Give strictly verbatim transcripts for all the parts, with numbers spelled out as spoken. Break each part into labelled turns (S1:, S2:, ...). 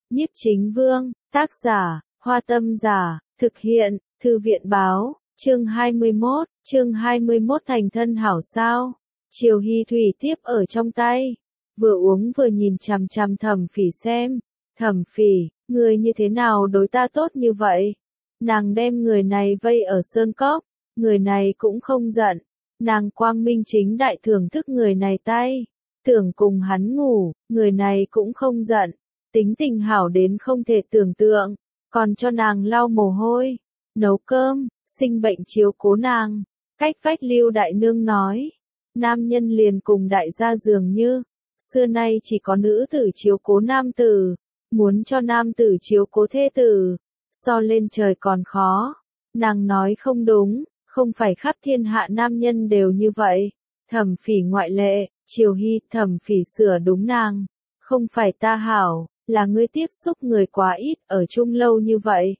S1: Nhiếp Chính Vương, tác giả, Hoa Tâm Giả, thực hiện, Thư viện Báo, chương hai mươi mốt, chương hai mươi mốt thành thân hảo sao. Triều Hy thủy tiếp ở trong tay, vừa uống vừa nhìn chằm chằm Thẩm Phỉ xem. Thẩm Phỉ, người như thế nào đối ta tốt như vậy? Nàng đem người này vây ở sơn cốc, người này cũng không giận. Nàng quang minh chính đại thưởng thức người này tay, tưởng cùng hắn ngủ, người này cũng không giận. Tính tình hảo đến không thể tưởng tượng, còn cho nàng lau mồ hôi, nấu cơm, sinh bệnh chiếu cố nàng. Cách vách Lưu đại nương nói, nam nhân liền cùng đại gia dường như, xưa nay chỉ có nữ tử chiếu cố nam tử, muốn cho nam tử chiếu cố thê tử, so lên trời còn khó. Nàng nói không đúng, không phải khắp thiên hạ nam nhân đều như vậy. Thẩm Phỉ ngoại lệ. Triều Hy, Thẩm Phỉ sửa đúng nàng, không phải ta hảo, là ngươi tiếp xúc người quá ít, ở chung lâu như vậy.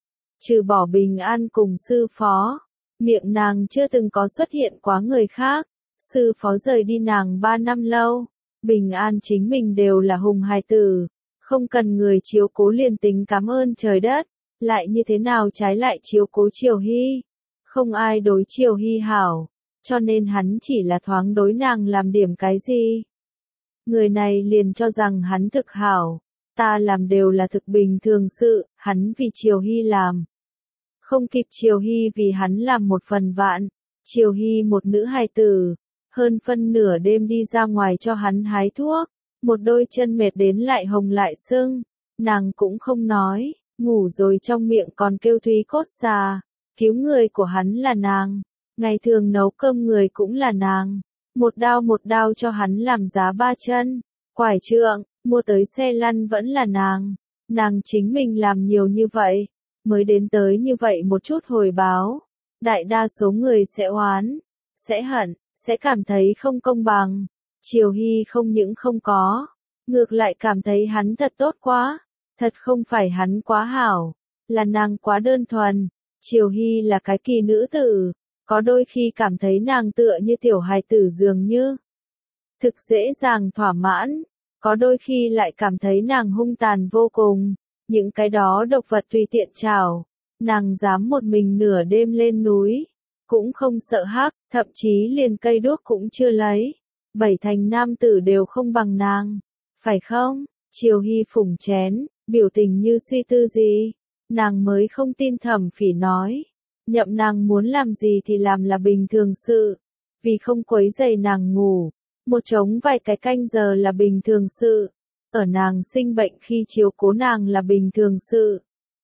S1: Trừ bỏ Bình An cùng sư phó, miệng nàng chưa từng có xuất hiện quá người khác. Sư phó rời đi nàng ba năm lâu, Bình An chính mình đều là hùng hài tử, không cần người chiếu cố liền tính cảm ơn trời đất, lại như thế nào trái lại chiếu cố Triều Hy. Không ai đối Triều Hy hảo, cho nên hắn chỉ là thoáng đối nàng làm điểm cái gì. Người này liền cho rằng hắn thực hảo, ta làm đều là thực bình thường sự, hắn vì Triều Hy làm. Không kịp Triều Hy vì hắn làm một phần vạn. Triều Hy một nữ hài tử, hơn phân nửa đêm đi ra ngoài cho hắn hái thuốc, một đôi chân mệt đến lại hồng lại sưng, nàng cũng không nói, ngủ rồi trong miệng còn kêu thúy cốt xà. Cứu người của hắn là nàng, ngày thường nấu cơm người cũng là nàng, một đao một đao cho hắn làm giá ba chân, quải trượng, mua tới xe lăn vẫn là nàng, nàng chính mình làm nhiều như vậy, mới đến tới như vậy một chút hồi báo. Đại đa số người sẽ oán, sẽ hận, sẽ cảm thấy không công bằng. Triều Hy không những không có, ngược lại cảm thấy hắn thật tốt quá, thật không phải hắn quá hảo, là nàng quá đơn thuần. Triều Hy là cái kỳ nữ tử, có đôi khi cảm thấy nàng tựa như tiểu hài tử dường như thực dễ dàng thỏa mãn, có đôi khi lại cảm thấy nàng hung tàn vô cùng, những cái đó độc vật tùy tiện chảo, nàng dám một mình nửa đêm lên núi, cũng không sợ hắc, thậm chí liền cây đuốc cũng chưa lấy, bảy thành nam tử đều không bằng nàng, phải không? Triều Hy phủng chén, biểu tình như suy tư gì. Nàng mới không tin Thẩm Phỉ nói, nhậm nàng muốn làm gì thì làm là bình thường sự, vì không quấy rầy nàng ngủ, một trống vài cái canh giờ là bình thường sự, ở nàng sinh bệnh khi chiếu cố nàng là bình thường sự.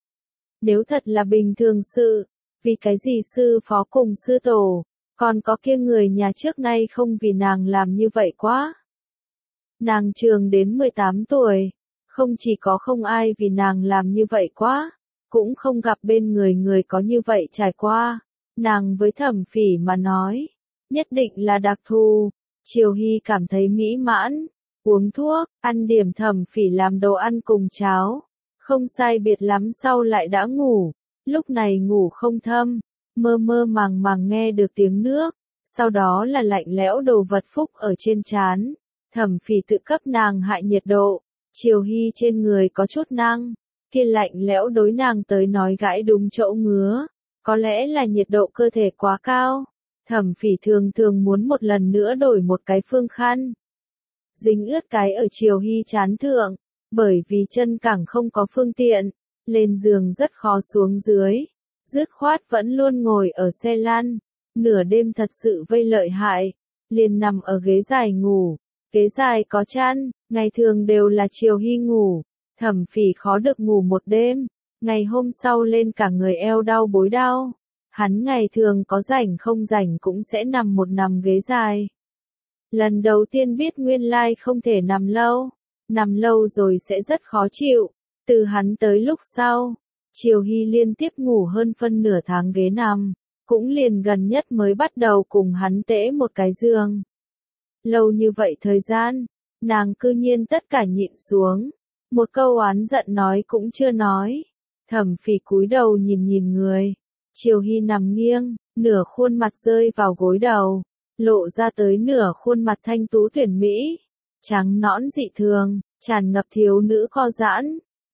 S1: Nếu thật là bình thường sự, vì cái gì sư phó cùng sư tổ, còn có kia người nhà trước nay không vì nàng làm như vậy quá. Nàng trường đến mười tám tuổi, không chỉ có không ai vì nàng làm như vậy quá, cũng không gặp bên người người có như vậy trải qua. Nàng với Thẩm Phỉ mà nói, nhất định là đặc thù. Triều Hy cảm thấy mỹ mãn, uống thuốc, ăn điểm Thẩm Phỉ làm đồ ăn cùng cháo, không sai biệt lắm sau lại đã ngủ. Lúc này ngủ không thâm, mơ mơ màng màng nghe được tiếng nước, sau đó là lạnh lẽo đồ vật phúc ở trên trán. Thẩm Phỉ tự cấp nàng hại nhiệt độ, Triều Hy trên người có chút năng, kia lạnh lẽo đối nàng tới nói gãi đúng chỗ ngứa, có lẽ là nhiệt độ cơ thể quá cao. Thẩm Phỉ thường thường muốn một lần nữa đổi một cái phương khăn, dính ướt cái ở Triều Hy chán thượng, bởi vì chân cẳng không có phương tiện, lên giường rất khó xuống dưới, dứt khoát vẫn luôn ngồi ở xe lăn, nửa đêm thật sự vây lợi hại, liền nằm ở ghế dài ngủ, ghế dài có chăn, ngày thường đều là Triều Hy ngủ. Thẩm Phỉ khó được ngủ một đêm, ngày hôm sau lên cả người eo đau bối đau. Hắn ngày thường có rảnh không rảnh cũng sẽ nằm một nằm ghế dài. Lần đầu tiên biết nguyên lai không thể nằm lâu, nằm lâu rồi sẽ rất khó chịu. Từ hắn tới lúc sau, Triều Hy liên tiếp ngủ hơn phân nửa tháng ghế nằm, cũng liền gần nhất mới bắt đầu cùng hắn tễ một cái giường. Lâu như vậy thời gian, nàng cư nhiên tất cả nhịn xuống. Một câu oán giận nói cũng chưa nói. Thẩm Phỉ cúi đầu nhìn nhìn người. Triều Hy nằm nghiêng, nửa khuôn mặt rơi vào gối đầu, lộ ra tới nửa khuôn mặt thanh tú tuyển mỹ, trắng nõn dị thường, tràn ngập thiếu nữ co giãn.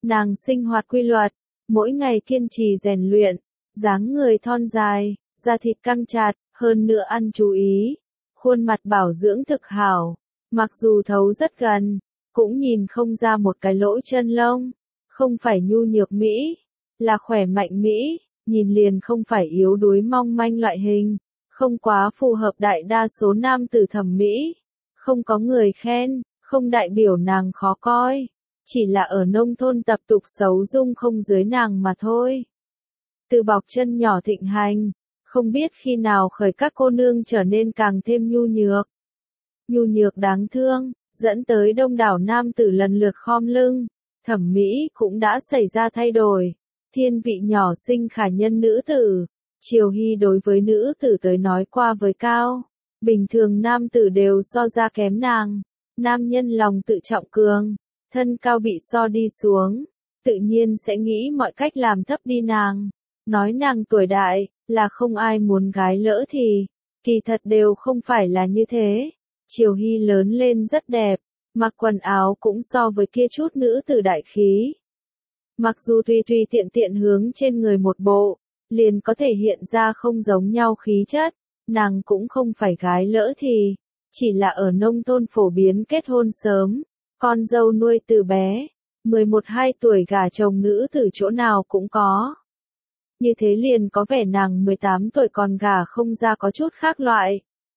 S1: Nàng sinh hoạt quy luật, mỗi ngày kiên trì rèn luyện, dáng người thon dài, da thịt căng chặt, hơn nữa ăn chú ý, khuôn mặt bảo dưỡng thực hảo, mặc dù thấu rất gần, cũng nhìn không ra một cái lỗ chân lông, không phải nhu nhược Mỹ, là khỏe mạnh Mỹ, nhìn liền không phải yếu đuối mong manh loại hình, không quá phù hợp đại đa số nam tử thẩm mỹ, không có người khen, không đại biểu nàng khó coi, chỉ là ở nông thôn tập tục xấu dung không dưới nàng mà thôi. Từ bọc chân nhỏ thịnh hành, không biết khi nào khởi các cô nương trở nên càng thêm nhu nhược. Nhu nhược đáng thương, dẫn tới đông đảo nam tử lần lượt khom lưng, thẩm mỹ cũng đã xảy ra thay đổi. Thiên vị nhỏ xinh khả nhân nữ tử, Triều Hy đối với nữ tử tới nói qua với cao, bình thường nam tử đều so ra kém nàng, nam nhân lòng tự trọng cường, thân cao bị so đi xuống, tự nhiên sẽ nghĩ mọi cách làm thấp đi nàng, nói nàng tuổi đại, là không ai muốn gái lỡ thì, kỳ thật đều không phải là như thế. Triều Hy lớn lên rất đẹp, mặc quần áo cũng so với kia chút nữ tử đại khí. Mặc dù tùy tùy tiện tiện hướng trên người một bộ, liền có thể hiện ra không giống nhau khí chất, nàng cũng không phải gái lỡ thì, chỉ là ở nông thôn phổ biến kết hôn sớm, con dâu nuôi từ bé, mười một hai tuổi gả chồng nữ tử chỗ nào cũng có. Như thế liền có vẻ nàng mười tám tuổi còn gả không ra có chút khác loại.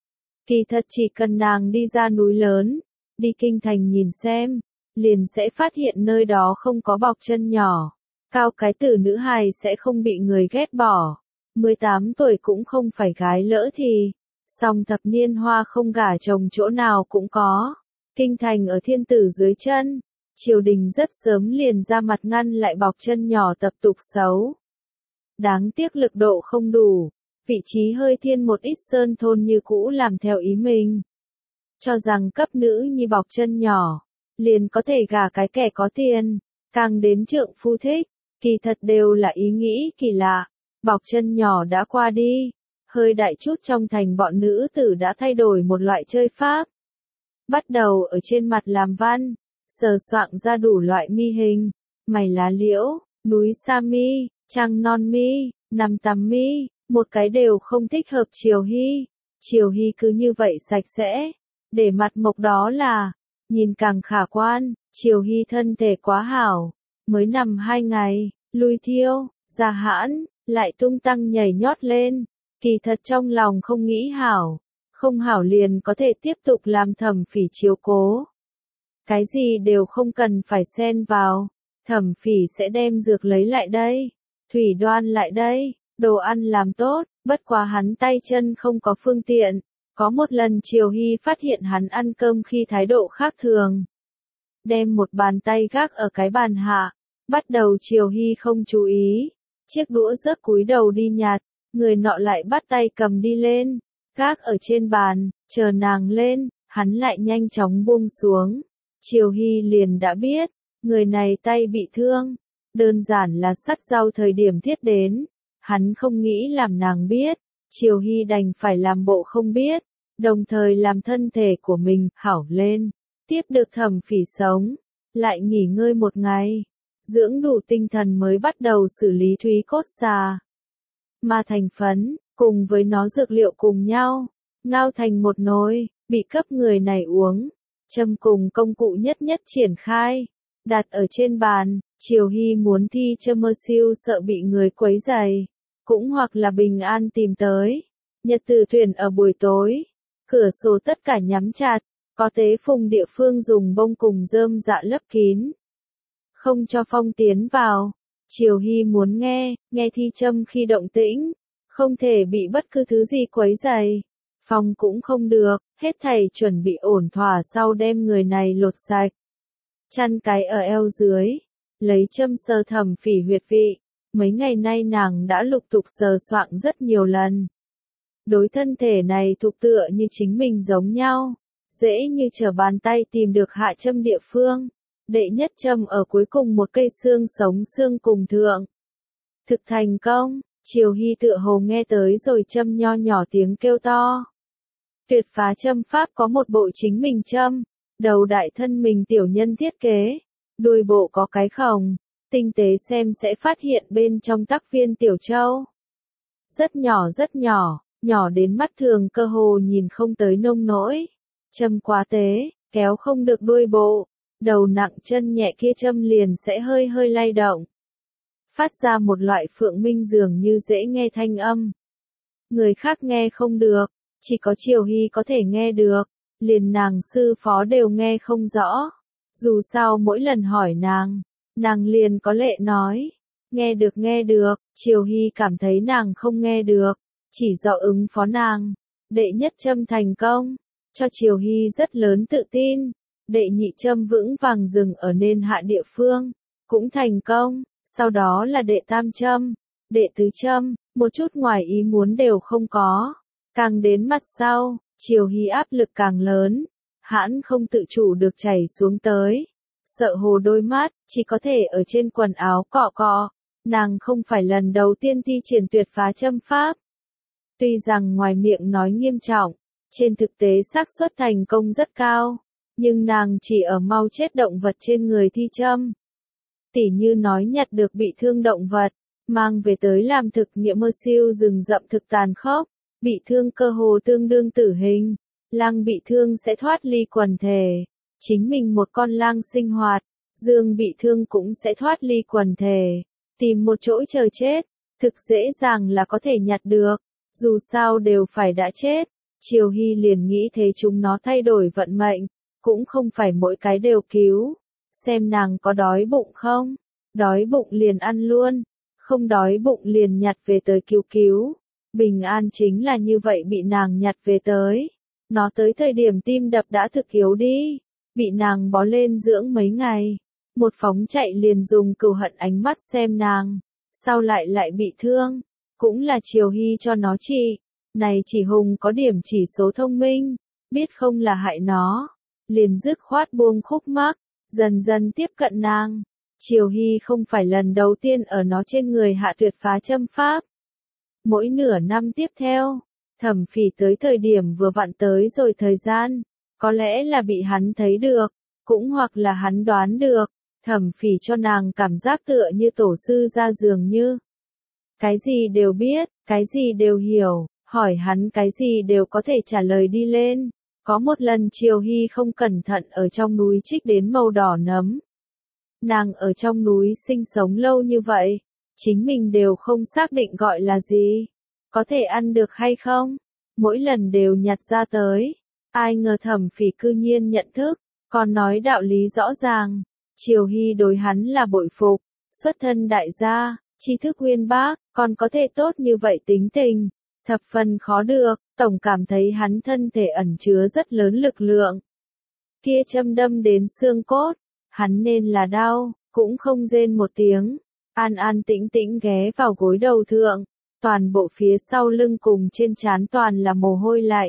S1: Kỳ thật chỉ cần nàng đi ra núi lớn, đi kinh thành nhìn xem, liền sẽ phát hiện nơi đó không có bọc chân nhỏ, cao cái tử nữ hài sẽ không bị người ghét bỏ. mười tám tuổi cũng không phải gái lỡ thì, song thập niên hoa không gả chồng chỗ nào cũng có. Kinh thành ở thiên tử dưới chân, triều đình rất sớm liền ra mặt ngăn lại bọc chân nhỏ tập tục xấu. Đáng tiếc lực độ không đủ, vị trí hơi thiên một ít sơn thôn như cũ làm theo ý mình. Cho rằng cấp nữ nhi bọc chân nhỏ, liền có thể gả cái kẻ có tiền, càng đến trượng phu thích, kỳ thật đều là ý nghĩ kỳ lạ. Bọc chân nhỏ đã qua đi, hơi đại chút trong thành bọn nữ tử đã thay đổi một loại chơi pháp. Bắt đầu ở trên mặt làm văn, sờ soạng ra đủ loại mi hình, mày lá liễu, núi sa mi, trăng non mi, nằm tằm mi, một cái đều không thích hợp Triều Hy. Triều Hy cứ như vậy sạch sẽ, để mặt mộc đó là, nhìn càng khả quan. Triều Hy thân thể quá hảo, mới nằm hai ngày, lui thiêu, ra hãn, lại tung tăng nhảy nhót lên, kỳ thật trong lòng không nghĩ hảo, không hảo liền có thể tiếp tục làm thẩm phỉ chiếu cố. Cái gì đều không cần phải xen vào, thẩm phỉ sẽ đem dược lấy lại đây, thủy đoan lại đây, đồ ăn làm tốt, bất quá hắn tay chân không có phương tiện. Có một lần Triều Hy phát hiện hắn ăn cơm khi thái độ khác thường. Đem một bàn tay gác ở cái bàn hạ, bắt đầu Triều Hy không chú ý. Chiếc đũa rớt cúi đầu đi nhặt, người nọ lại bắt tay cầm đi lên, gác ở trên bàn, chờ nàng lên, hắn lại nhanh chóng buông xuống. Triều Hy liền đã biết, người này tay bị thương, đơn giản là sắt rau thời điểm thiết đến, hắn không nghĩ làm nàng biết, Triều Hy đành phải làm bộ không biết, đồng thời làm thân thể của mình hảo lên, tiếp được thẩm phỉ sống, lại nghỉ ngơi một ngày. Dưỡng đủ tinh thần mới bắt đầu xử lý thúy cốt xà. Mà thành phấn, cùng với nó dược liệu cùng nhau, ngao thành một nồi, bị cấp người này uống. Châm cùng công cụ nhất nhất triển khai, đặt ở trên bàn. Triều Hy muốn thi châm mơ siêu sợ bị người quấy rầy, cũng hoặc là bình an tìm tới. Nhật tử thuyền ở buổi tối, cửa sổ tất cả nhắm chặt, có tế phùng địa phương dùng bông cùng rơm dạ lấp kín. Không cho phong tiến vào. Triều Hy muốn nghe, nghe thi châm khi động tĩnh, không thể bị bất cứ thứ gì quấy rầy. Phong cũng không được, hết thảy chuẩn bị ổn thỏa sau đem người này lột sạch. Chăn cái ở eo dưới, lấy châm sờ thẩm phỉ huyệt vị, mấy ngày nay nàng đã lục tục sờ soạng rất nhiều lần. Đối thân thể này thuộc tựa như chính mình giống nhau, dễ như trở bàn tay tìm được hạ châm địa phương. Đệ nhất châm ở cuối cùng một cây xương sống xương cùng thượng. Thực thành công, Triều Hy tựa hồ nghe tới rồi châm nho nhỏ tiếng kêu to. Tuyệt phá châm pháp có một bộ chính mình châm, đầu đại thân mình tiểu nhân thiết kế, đuôi bộ có cái khổng, tinh tế xem sẽ phát hiện bên trong tắc viên tiểu châu. Rất nhỏ rất nhỏ, nhỏ đến mắt thường cơ hồ nhìn không tới nông nỗi. Châm quá tế, kéo không được đuôi bộ, đầu nặng chân nhẹ kia châm liền sẽ hơi hơi lay động. Phát ra một loại phượng minh dường như dễ nghe thanh âm. Người khác nghe không được, chỉ có Triều Hy có thể nghe được, liền nàng sư phó đều nghe không rõ. Dù sao mỗi lần hỏi nàng, nàng liền có lệ nói, nghe được nghe được, Triều Hy cảm thấy nàng không nghe được, chỉ do ứng phó nàng. Đệ nhất châm thành công, cho Triều Hy rất lớn tự tin. Đệ nhị châm vững vàng dừng ở nên hạ địa phương, cũng thành công. Sau đó là đệ tam châm, đệ tứ châm, một chút ngoài ý muốn đều không có. Càng đến mặt sau, Triều Hy áp lực càng lớn, hãn không tự chủ được chảy xuống tới. Sợ hồ đôi mắt, chỉ có thể ở trên quần áo cọ cọ. Nàng không phải lần đầu tiên thi triển tuyệt phá châm pháp. Tuy rằng ngoài miệng nói nghiêm trọng, trên thực tế xác suất thành công rất cao, nhưng nàng chỉ ở mau chết động vật trên người thi châm. Tỉ như nói nhặt được bị thương động vật, mang về tới làm thực nghiệm mơ siêu rừng rậm thực tàn khốc, bị thương cơ hồ tương đương tử hình, lang bị thương sẽ thoát ly quần thể, chính mình một con lang sinh hoạt, dương bị thương cũng sẽ thoát ly quần thể, tìm một chỗ chờ chết, thực dễ dàng là có thể nhặt được, dù sao đều phải đã chết. Triều Hy liền nghĩ thế chúng nó thay đổi vận mệnh, cũng không phải mỗi cái đều cứu. Xem nàng có đói bụng không? Đói bụng liền ăn luôn, không đói bụng liền nhặt về tới cứu cứu. Bình an chính là như vậy bị nàng nhặt về tới. Nó tới thời điểm tim đập đã thực yếu đi, bị nàng bó lên dưỡng mấy ngày. Một phóng chạy liền dùng cừu hận ánh mắt xem nàng, sau lại lại bị thương, cũng là Triều Hy cho nó trị. Này chỉ hùng có điểm chỉ số thông minh, biết không là hại nó, liền dứt khoát buông khúc mắc, dần dần tiếp cận nàng. Triều Hy không phải lần đầu tiên ở nó trên người hạ tuyệt phá châm pháp. Mỗi nửa năm tiếp theo, Thẩm Phỉ tới thời điểm vừa vặn tới rồi thời gian, có lẽ là bị hắn thấy được, cũng hoặc là hắn đoán được, Thẩm Phỉ cho nàng cảm giác tựa như tổ sư ra dường như. Cái gì đều biết, cái gì đều hiểu, hỏi hắn cái gì đều có thể trả lời đi lên. Có một lần Triều Hy không cẩn thận ở trong núi trích đến màu đỏ nấm. Nàng ở trong núi sinh sống lâu như vậy, chính mình đều không xác định gọi là gì, có thể ăn được hay không, mỗi lần đều nhặt ra tới. Ai ngờ Thẩm Phỉ cư nhiên nhận thức, còn nói đạo lý rõ ràng. Triều Hy đối hắn là bội phục, xuất thân đại gia, tri thức uyên bác, còn có thể tốt như vậy tính tình, thập phần khó được, tổng cảm thấy hắn thân thể ẩn chứa rất lớn lực lượng. Kia châm đâm đến xương cốt, hắn nên là đau, cũng không rên một tiếng, an an tĩnh tĩnh ghé vào gối đầu thượng, toàn bộ phía sau lưng cùng trên trán toàn là mồ hôi lạnh.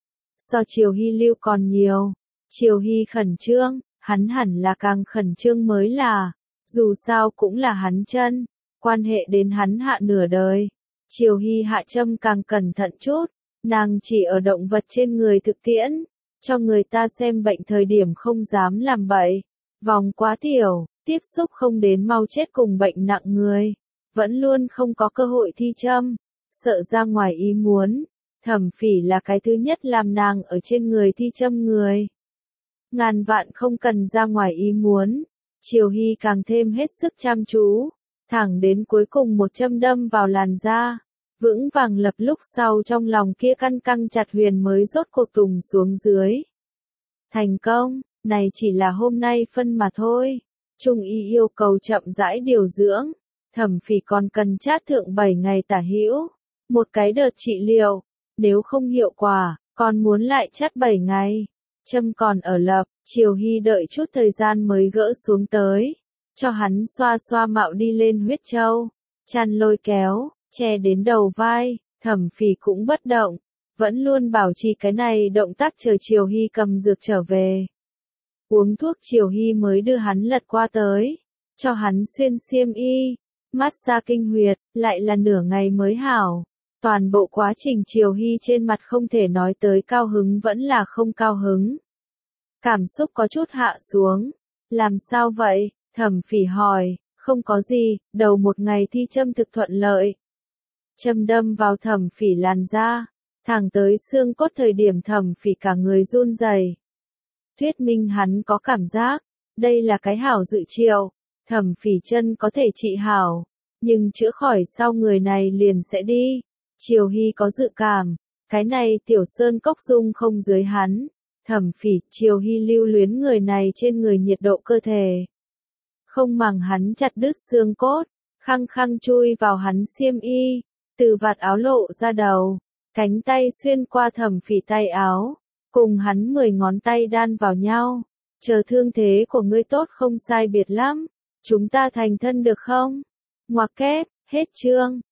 S1: So Triều Hy lưu còn nhiều, Triều Hy khẩn trương, hắn hẳn là càng khẩn trương mới là, dù sao cũng là hắn chân, quan hệ đến hắn hạ nửa đời. Triều Hy hạ châm càng cẩn thận chút, nàng chỉ ở động vật trên người thực tiễn, cho người ta xem bệnh thời điểm không dám làm bậy, vòng quá tiểu, tiếp xúc không đến mau chết cùng bệnh nặng người, vẫn luôn không có cơ hội thi châm, sợ ra ngoài ý muốn. Thẩm Phỉ là cái thứ nhất làm nàng ở trên người thi châm người. Ngàn vạn không cần ra ngoài ý muốn, Triều Hy càng thêm hết sức chăm chú, thẳng đến cuối cùng một châm đâm vào làn da, vững vàng lập lúc sau trong lòng kia căn căng chặt huyền mới rốt cuộc tùng xuống dưới. Thành công, này chỉ là hôm nay phân mà thôi. Trung y yêu cầu chậm rãi điều dưỡng, Thẩm Phỉ còn cần chát thượng bảy ngày tả hữu, một cái đợt trị liệu, nếu không hiệu quả, còn muốn lại chát bảy ngày. Châm còn ở lập, Triều Hy đợi chút thời gian mới gỡ xuống tới, cho hắn xoa xoa mạo đi lên huyết châu, chăn lôi kéo, che đến đầu vai. Thẩm Phỉ cũng bất động, vẫn luôn bảo trì cái này động tác chờ Triều Hy cầm dược trở về. Uống thuốc Triều Hy mới đưa hắn lật qua tới, cho hắn xuyên xiêm y, mát xa kinh huyệt, lại là nửa ngày mới hảo. Toàn bộ quá trình Triều Hy trên mặt không thể nói tới cao hứng vẫn là không cao hứng. Cảm xúc có chút hạ xuống. Làm sao vậy? Thẩm Phỉ hỏi, Không có gì, đầu một ngày thi châm thực thuận lợi. Châm đâm vào Thẩm Phỉ làn da, thẳng tới xương cốt thời điểm Thẩm Phỉ cả người run rẩy. Thuyết minh hắn có cảm giác, đây là cái hảo dự triệu, Thẩm Phỉ chân có thể trị hảo, nhưng chữa khỏi sau người này liền sẽ đi. Triều Hy có dự cảm, cái này Tiểu Sơn Cốc dung không dưới hắn. Thẩm Phỉ, Triều Hy lưu luyến người này trên người nhiệt độ cơ thể. Không màng hắn chặt đứt xương cốt, khăng khăng chui vào hắn xiêm y, từ vạt áo lộ ra đầu, cánh tay xuyên qua Thẩm Phỉ tay áo, cùng hắn mười ngón tay đan vào nhau. Chờ thương thế của ngươi tốt không sai biệt lắm, chúng ta thành thân được không? Ngoặc kép, hết chương.